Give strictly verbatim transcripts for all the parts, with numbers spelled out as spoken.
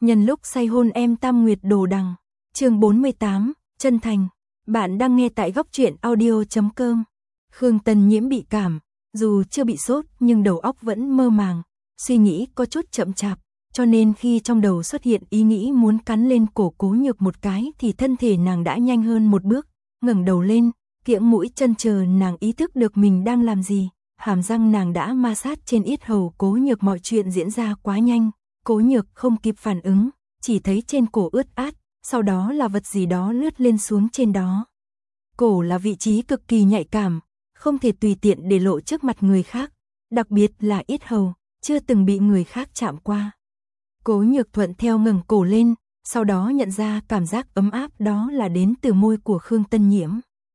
Nhân lúc say hôn em Tam Nguyệt Đồ Đằng. Chương bốn mươi tám, chân thành. Bạn đang nghe tại góc truyện audio chấm com. Khương Tân Nhiễm bị cảm, dù chưa bị sốt nhưng đầu óc vẫn mơ màng, suy nghĩ có chút chậm chạp, cho nên khi trong đầu xuất hiện ý nghĩ muốn cắn lên cổ Cố Nhược một cái thì thân thể nàng đã nhanh hơn một bước, ngẩng đầu lên, kiễng mũi chân chờ nàng ý thức được mình đang làm gì, hàm răng nàng đã ma sát trên yết hầu Cố Nhược. Mọi chuyện diễn ra quá nhanh, Cố Nhược không kịp phản ứng, chỉ thấy trên cổ ướt át, sau đó là vật gì đó lướt lên xuống trên đó. Cổ là vị trí cực kỳ nhạy cảm, không thể tùy tiện để lộ trước mặt người khác, đặc biệt là yết hầu, chưa từng bị người khác chạm qua. Cố Nhược thuận theo ngẩng cổ lên, sau đó nhận ra cảm giác ấm áp đó là đến từ môi của Khương Tân Nhiễm.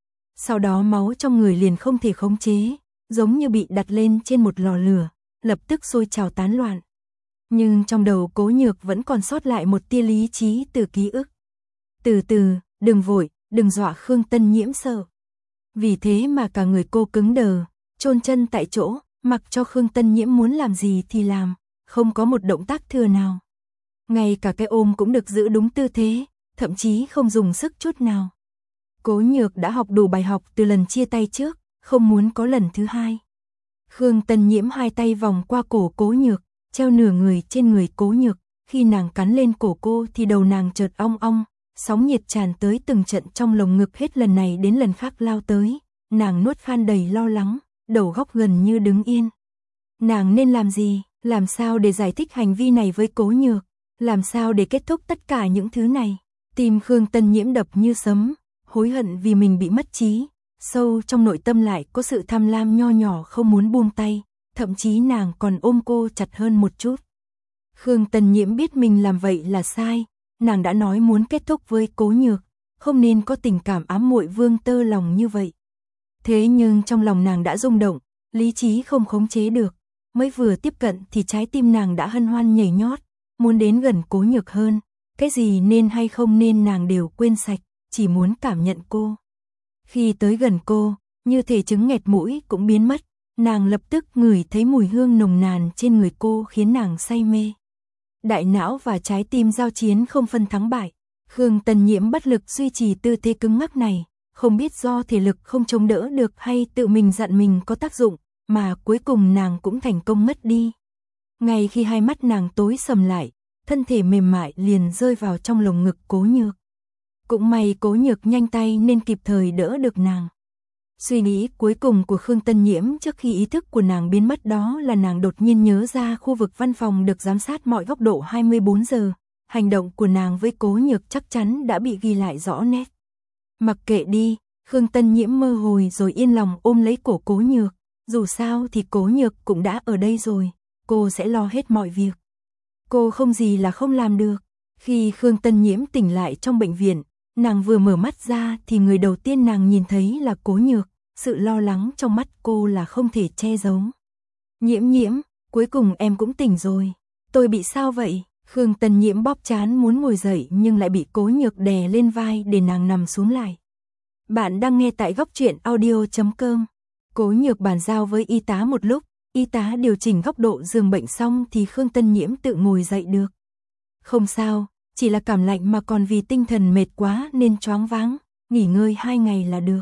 Sau đó máu trong người liền không thể khống chế, giống như bị đặt lên trên một lò lửa, lập tức sôi trào tán loạn. Nhưng trong đầu Cố Nhược vẫn còn sót lại một tia lý trí từ ký ức. Từ từ, đừng vội, đừng dọa Khương Tân Nhiễm sợ. Vì thế mà cả người cô cứng đờ, chôn chân tại chỗ, mặc cho Khương Tân Nhiễm muốn làm gì thì làm, không có một động tác thừa nào. Ngay cả cái ôm cũng được giữ đúng tư thế, thậm chí không dùng sức chút nào. Cố Nhược đã học đủ bài học từ lần chia tay trước, không muốn có lần thứ hai. Khương Tân Nhiễm hai tay vòng qua cổ Cố Nhược, treo nửa người trên người Cố Nhược, khi nàng cắn lên cổ cô thì đầu nàng chợt ong ong, sóng nhiệt tràn tới từng trận trong lồng ngực, hết lần này đến lần khác lao tới, nàng nuốt khan đầy lo lắng, đầu góc gần như đứng yên. Nàng nên làm gì, làm sao để giải thích hành vi này với Cố Nhược, làm sao để kết thúc tất cả những thứ này. Tim Khương Tân Nhiễm đập như sấm, hối hận vì mình bị mất trí, sâu trong nội tâm lại có sự tham lam nho nhỏ không muốn buông tay, thậm chí nàng còn ôm cô chặt hơn một chút. Khương Tân Nhiễm biết mình làm vậy là sai, nàng đã nói muốn kết thúc với Cố Nhược, không nên có tình cảm ám muội vương tơ lòng như vậy. Thế nhưng trong lòng nàng đã rung động, lý trí không khống chế được, mới vừa tiếp cận thì trái tim nàng đã hân hoan nhảy nhót, muốn đến gần Cố Nhược hơn, cái gì nên hay không nên nàng đều quên sạch, chỉ muốn cảm nhận cô. Khi tới gần cô, như thể chứng nghẹt mũi cũng biến mất, nàng lập tức ngửi thấy mùi hương nồng nàn trên người cô khiến nàng say mê. Đại não và trái tim giao chiến không phân thắng bại, Khương Tân Nhiễm bất lực duy trì tư thế cứng ngắc này, không biết do thể lực không chống đỡ được hay tự mình dặn mình có tác dụng, mà cuối cùng nàng cũng thành công mất đi. Ngay khi hai mắt nàng tối sầm lại, thân thể mềm mại liền rơi vào trong lồng ngực Cố Nhược. Cũng may Cố Nhược nhanh tay nên kịp thời đỡ được nàng. Suy nghĩ cuối cùng của Khương Tân Nhiễm trước khi ý thức của nàng biến mất đó là nàng đột nhiên nhớ ra khu vực văn phòng được giám sát mọi góc độ hai mươi bốn giờ. Hành động của nàng với Cố Nhược chắc chắn đã bị ghi lại rõ nét. Mặc kệ đi, Khương Tân Nhiễm mơ hồi rồi yên lòng ôm lấy cổ Cố Nhược. Dù sao thì Cố Nhược cũng đã ở đây rồi, cô sẽ lo hết mọi việc. Cô không gì là không làm được. Khi Khương Tân Nhiễm tỉnh lại trong bệnh viện, nàng vừa mở mắt ra thì người đầu tiên nàng nhìn thấy là Cố Nhược, sự lo lắng trong mắt cô là không thể che giấu. Nhiễm Nhiễm, cuối cùng em cũng tỉnh rồi. Tôi bị sao vậy? Khương Tân Nhiễm bóp trán muốn ngồi dậy nhưng lại bị Cố Nhược đè lên vai để nàng nằm xuống lại. Bạn đang nghe tại góc truyện audio chấm com. Cố Nhược bàn giao với y tá một lúc, y tá điều chỉnh góc độ giường bệnh xong thì Khương Tân Nhiễm tự ngồi dậy được. Không sao, chỉ là cảm lạnh mà còn vì tinh thần mệt quá nên choáng váng, nghỉ ngơi hai ngày là được.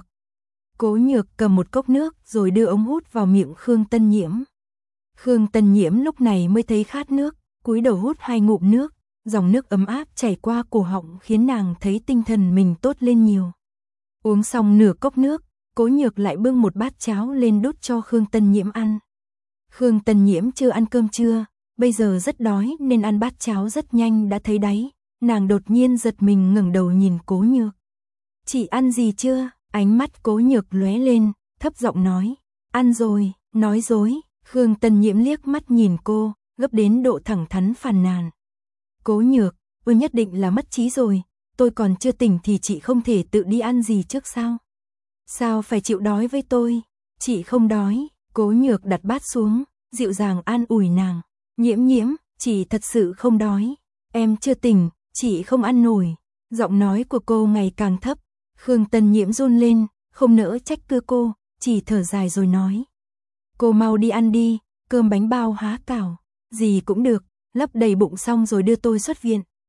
Cố Nhược cầm một cốc nước rồi đưa ống hút vào miệng Khương Tân Nhiễm. Khương Tân Nhiễm lúc này mới thấy khát nước, cúi đầu hút hai ngụm nước, dòng nước ấm áp chảy qua cổ họng khiến nàng thấy tinh thần mình tốt lên nhiều. Uống xong nửa cốc nước, Cố Nhược lại bưng một bát cháo lên đút cho Khương Tân Nhiễm ăn. Khương Tân Nhiễm chưa ăn cơm trưa, bây giờ rất đói nên ăn bát cháo rất nhanh đã thấy đáy, nàng đột nhiên giật mình ngẩng đầu nhìn Cố Nhược. Chị ăn gì chưa? Ánh mắt Cố Nhược lóe lên, thấp giọng nói, ăn rồi, nói dối. Khương Tân Nhiễm liếc mắt nhìn cô, gấp đến độ thẳng thắn phàn nàn. Cố Nhược, tôi nhất định là mất trí rồi, tôi còn chưa tỉnh thì chị không thể tự đi ăn gì trước sao? Sao phải chịu đói với tôi? Chị không đói. Cố Nhược đặt bát xuống, dịu dàng an ủi nàng. Nhiễm Nhiễm, chị thật sự không đói. Em chưa tỉnh, chị không ăn nổi. Giọng nói của cô ngày càng thấp. Khương Tân Nhiễm run lên, không nỡ trách cứ cô, chỉ thở dài rồi nói. Cô mau đi ăn đi, cơm bánh bao há cảo, gì cũng được, lấp đầy bụng xong rồi đưa tôi xuất viện.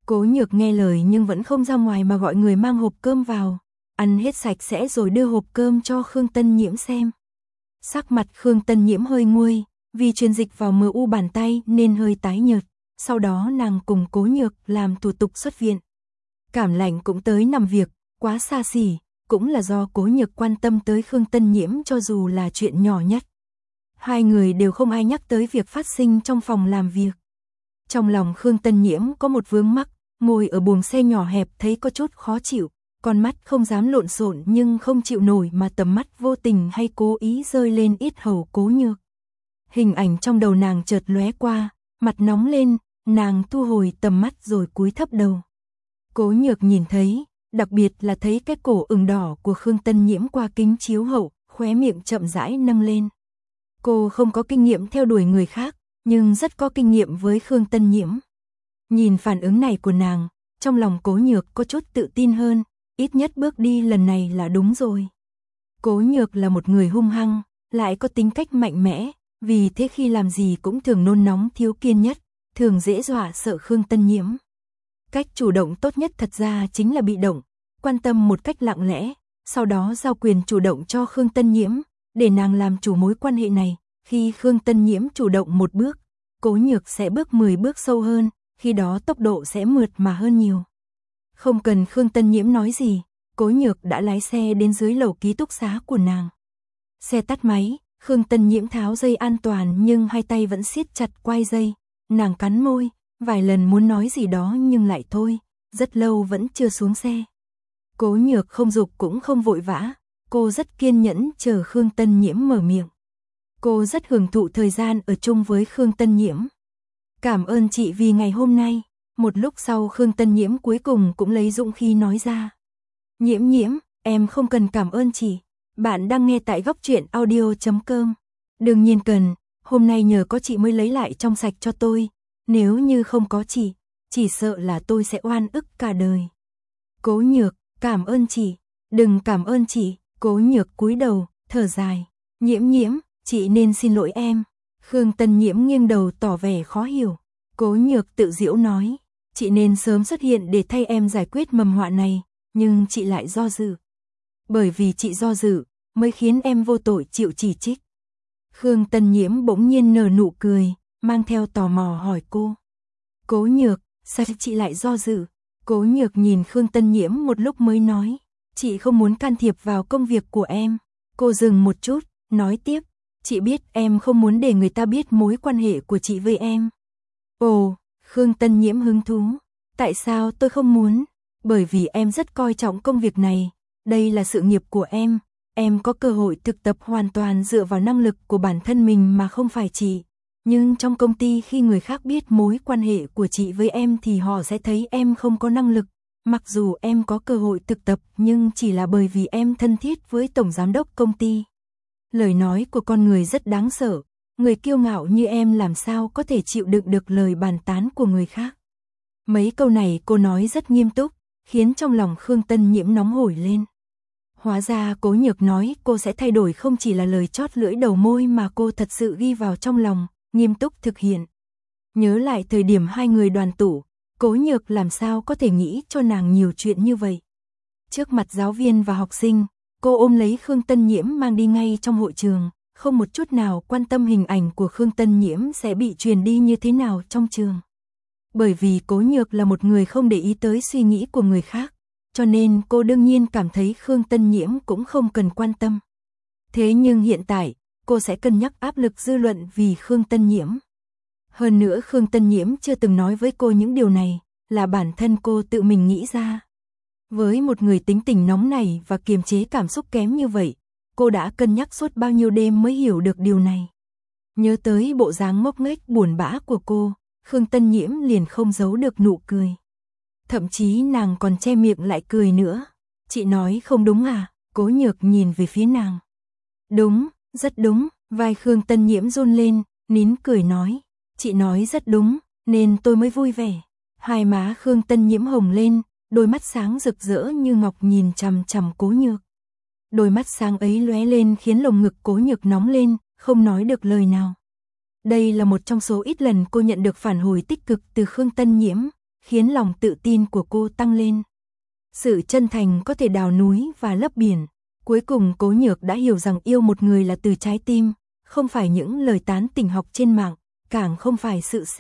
Cố Nhược nghe lời nhưng vẫn không ra ngoài mà gọi người mang hộp cơm vào, ăn hết sạch sẽ rồi đưa hộp cơm cho Khương Tân Nhiễm xem. Sắc mặt Khương Tân Nhiễm hơi nguôi, vì truyền dịch vào mờ u bàn tay nên hơi tái nhợt, sau đó nàng cùng Cố Nhược làm thủ tục xuất viện. Cảm lạnh cũng tới nằm việc, quá xa xỉ, cũng là do Cố Nhược quan tâm tới Khương Tân Nhiễm cho dù là chuyện nhỏ nhất. Hai người đều không ai nhắc tới việc phát sinh trong phòng làm việc. Trong lòng Khương Tân Nhiễm có một vướng mắc, ngồi ở buồng xe nhỏ hẹp thấy có chút khó chịu, con mắt không dám lộn xộn nhưng không chịu nổi mà tầm mắt vô tình hay cố ý rơi lên yết hầu Cố Nhược. Hình ảnh trong đầu nàng chợt lóe qua, mặt nóng lên, nàng thu hồi tầm mắt rồi cúi thấp đầu. Cố Nhược nhìn thấy, đặc biệt là thấy cái cổ ửng đỏ của Khương Tân Nhiễm qua kính chiếu hậu, khóe miệng chậm rãi nâng lên. Cô không có kinh nghiệm theo đuổi người khác, nhưng rất có kinh nghiệm với Khương Tân Nhiễm. Nhìn phản ứng này của nàng, trong lòng Cố Nhược có chút tự tin hơn, ít nhất bước đi lần này là đúng rồi. Cố Nhược là một người hung hăng, lại có tính cách mạnh mẽ, vì thế khi làm gì cũng thường nôn nóng thiếu kiên nhất, thường dễ dọa sợ Khương Tân Nhiễm. Cách chủ động tốt nhất thật ra chính là bị động, quan tâm một cách lặng lẽ, sau đó giao quyền chủ động cho Khương Tân Nhiễm, để nàng làm chủ mối quan hệ này. Khi Khương Tân Nhiễm chủ động một bước, Cố Nhược sẽ bước mười bước sâu hơn, khi đó tốc độ sẽ mượt mà hơn nhiều. Không cần Khương Tân Nhiễm nói gì, Cố Nhược đã lái xe đến dưới lầu ký túc xá của nàng. Xe tắt máy, Khương Tân Nhiễm tháo dây an toàn nhưng hai tay vẫn siết chặt quai dây, nàng cắn môi, vài lần muốn nói gì đó nhưng lại thôi, rất lâu vẫn chưa xuống xe. Cố Nhược không giục cũng không vội vã, cô rất kiên nhẫn chờ Khương Tân Nhiễm mở miệng. Cô rất hưởng thụ thời gian ở chung với Khương Tân Nhiễm. Cảm ơn chị vì ngày hôm nay. Một lúc sau Khương Tân Nhiễm cuối cùng cũng lấy dũng khí nói ra. Nhiễm Nhiễm, em không cần cảm ơn chị. Bạn đang nghe tại góc truyện audio chấm com. Đương nhiên cần, hôm nay nhờ có chị mới lấy lại trong sạch cho tôi. Nếu như không có chị, chỉ sợ là tôi sẽ oan ức cả đời. Cố Nhược, cảm ơn chị. Đừng cảm ơn chị. Cố Nhược cúi đầu, thở dài. Nhiễm Nhiễm, chị nên xin lỗi em. Khương Tân Nhiễm nghiêng đầu tỏ vẻ khó hiểu. Cố Nhược tự giễu nói, chị nên sớm xuất hiện để thay em giải quyết mầm họa này, nhưng chị lại do dự. Bởi vì chị do dự, mới khiến em vô tội chịu chỉ trích. Khương Tân Nhiễm bỗng nhiên nở nụ cười, mang theo tò mò hỏi cô. Cố Nhược, sao chị lại do dự? Cố Nhược nhìn Khương Tân Nhiễm một lúc mới nói, chị không muốn can thiệp vào công việc của em. Cô dừng một chút, nói tiếp, chị biết em không muốn để người ta biết mối quan hệ của chị với em. Ồ, Khương Tân Nhiễm hứng thú. Tại sao tôi không muốn? Bởi vì em rất coi trọng công việc này. Đây là sự nghiệp của em. Em có cơ hội thực tập hoàn toàn dựa vào năng lực của bản thân mình mà không phải chị. Nhưng trong công ty khi người khác biết mối quan hệ của chị với em thì họ sẽ thấy em không có năng lực. Mặc dù em có cơ hội thực tập nhưng chỉ là bởi vì em thân thiết với tổng giám đốc công ty. Lời nói của con người rất đáng sợ. Người kiêu ngạo như em làm sao có thể chịu đựng được lời bàn tán của người khác. Mấy câu này cô nói rất nghiêm túc, khiến trong lòng Khương Tân Nhiễm nóng hổi lên. Hóa ra Cố Nhược nói cô sẽ thay đổi không chỉ là lời chót lưỡi đầu môi mà cô thật sự ghi vào trong lòng, nghiêm túc thực hiện. Nhớ lại thời điểm hai người đoàn tụ, Cố Nhược làm sao có thể nghĩ cho nàng nhiều chuyện như vậy. Trước mặt giáo viên và học sinh, cô ôm lấy Khương Tân Nhiễm mang đi ngay trong hội trường, không một chút nào quan tâm hình ảnh của Khương Tân Nhiễm sẽ bị truyền đi như thế nào trong trường. Bởi vì Cố Nhược là một người không để ý tới suy nghĩ của người khác, cho nên cô đương nhiên cảm thấy Khương Tân Nhiễm cũng không cần quan tâm. Thế nhưng hiện tại, cô sẽ cân nhắc áp lực dư luận vì Khương Tân Nhiễm. Hơn nữa Khương Tân Nhiễm chưa từng nói với cô những điều này, là bản thân cô tự mình nghĩ ra. Với một người tính tình nóng này và kiềm chế cảm xúc kém như vậy, cô đã cân nhắc suốt bao nhiêu đêm mới hiểu được điều này. Nhớ tới bộ dáng ngốc nghếch buồn bã của cô, Khương Tân Nhiễm liền không giấu được nụ cười. Thậm chí nàng còn che miệng lại cười nữa. Chị nói không đúng à? Cố Nhược nhìn về phía nàng. Đúng, rất đúng. Vai Khương Tân Nhiễm run lên, nín cười nói. Chị nói rất đúng, nên tôi mới vui vẻ. Hai má Khương Tân Nhiễm hồng lên, đôi mắt sáng rực rỡ như ngọc nhìn chằm chằm Cố Nhược. Đôi mắt sáng ấy lóe lên khiến lồng ngực Cố Nhược nóng lên, không nói được lời nào. Đây là một trong số ít lần cô nhận được phản hồi tích cực từ Khương Tân Nhiễm, khiến lòng tự tin của cô tăng lên. Sự chân thành có thể đào núi và lấp biển. Cuối cùng Cố Nhược đã hiểu rằng yêu một người là từ trái tim, không phải những lời tán tỉnh học trên mạng, càng không phải sự C.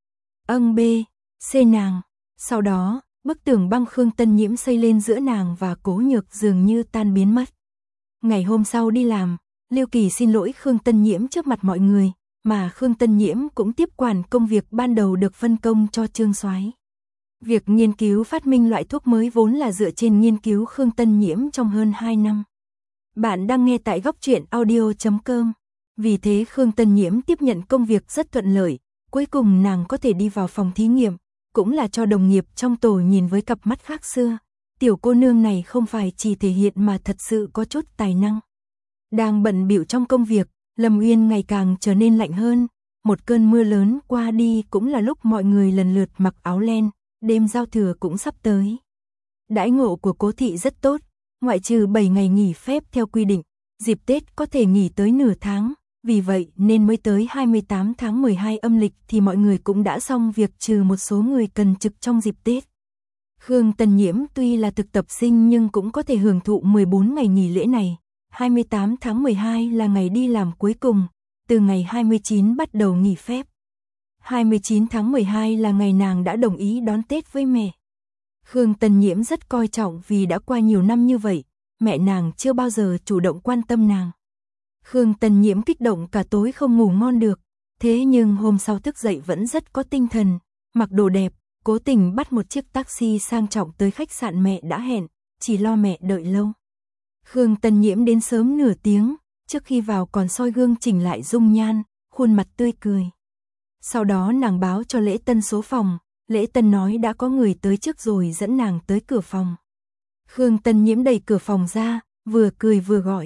Âng bê, C nàng. Sau đó, bức tường băng Khương Tân Nhiễm xây lên giữa nàng và Cố Nhược dường như tan biến mất. Ngày hôm sau đi làm, Lưu Kỳ xin lỗi Khương Tân Nhiễm trước mặt mọi người, mà Khương Tân Nhiễm cũng tiếp quản công việc ban đầu được phân công cho Trương Soái. Việc nghiên cứu phát minh loại thuốc mới vốn là dựa trên nghiên cứu Khương Tân Nhiễm trong hơn hai năm. Bạn đang nghe tại góc truyện audio chấm com. Vì thế Khương Tân Nhiễm tiếp nhận công việc rất thuận lợi, cuối cùng nàng có thể đi vào phòng thí nghiệm, cũng là cho đồng nghiệp trong tổ nhìn với cặp mắt khác xưa. Tiểu cô nương này không phải chỉ thể hiện mà thật sự có chút tài năng. Đang bận bịu trong công việc, Lâm Uyên ngày càng trở nên lạnh hơn. Một cơn mưa lớn qua đi cũng là lúc mọi người lần lượt mặc áo len, đêm giao thừa cũng sắp tới. Đãi ngộ của Cố thị rất tốt, ngoại trừ bảy ngày nghỉ phép theo quy định, dịp Tết có thể nghỉ tới nửa tháng, vì vậy nên mới tới hai mươi tám tháng mười hai âm lịch thì mọi người cũng đã xong việc, trừ một số người cần trực trong dịp Tết. Khương Tân Nhiễm tuy là thực tập sinh nhưng cũng có thể hưởng thụ mười bốn ngày nghỉ lễ này. hai mươi tám tháng mười hai là ngày đi làm cuối cùng, từ ngày hai mươi chín bắt đầu nghỉ phép. hai mươi chín tháng mười hai là ngày nàng đã đồng ý đón Tết với mẹ. Khương Tân Nhiễm rất coi trọng vì đã qua nhiều năm như vậy, mẹ nàng chưa bao giờ chủ động quan tâm nàng. Khương Tân Nhiễm kích động cả tối không ngủ ngon được, thế nhưng hôm sau thức dậy vẫn rất có tinh thần, mặc đồ đẹp, cố tình bắt một chiếc taxi sang trọng tới khách sạn mẹ đã hẹn, chỉ lo mẹ đợi lâu. Khương Tân Nhiễm đến sớm nửa tiếng, trước khi vào còn soi gương chỉnh lại dung nhan, khuôn mặt tươi cười. Sau đó nàng báo cho Lễ Tân số phòng, Lễ Tân nói đã có người tới trước rồi dẫn nàng tới cửa phòng. Khương Tân Nhiễm đẩy cửa phòng ra, vừa cười vừa gọi.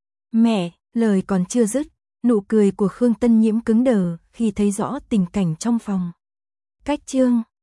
Mẹ, lời còn chưa dứt, nụ cười của Khương Tân Nhiễm cứng đờ khi thấy rõ tình cảnh trong phòng. Cách chương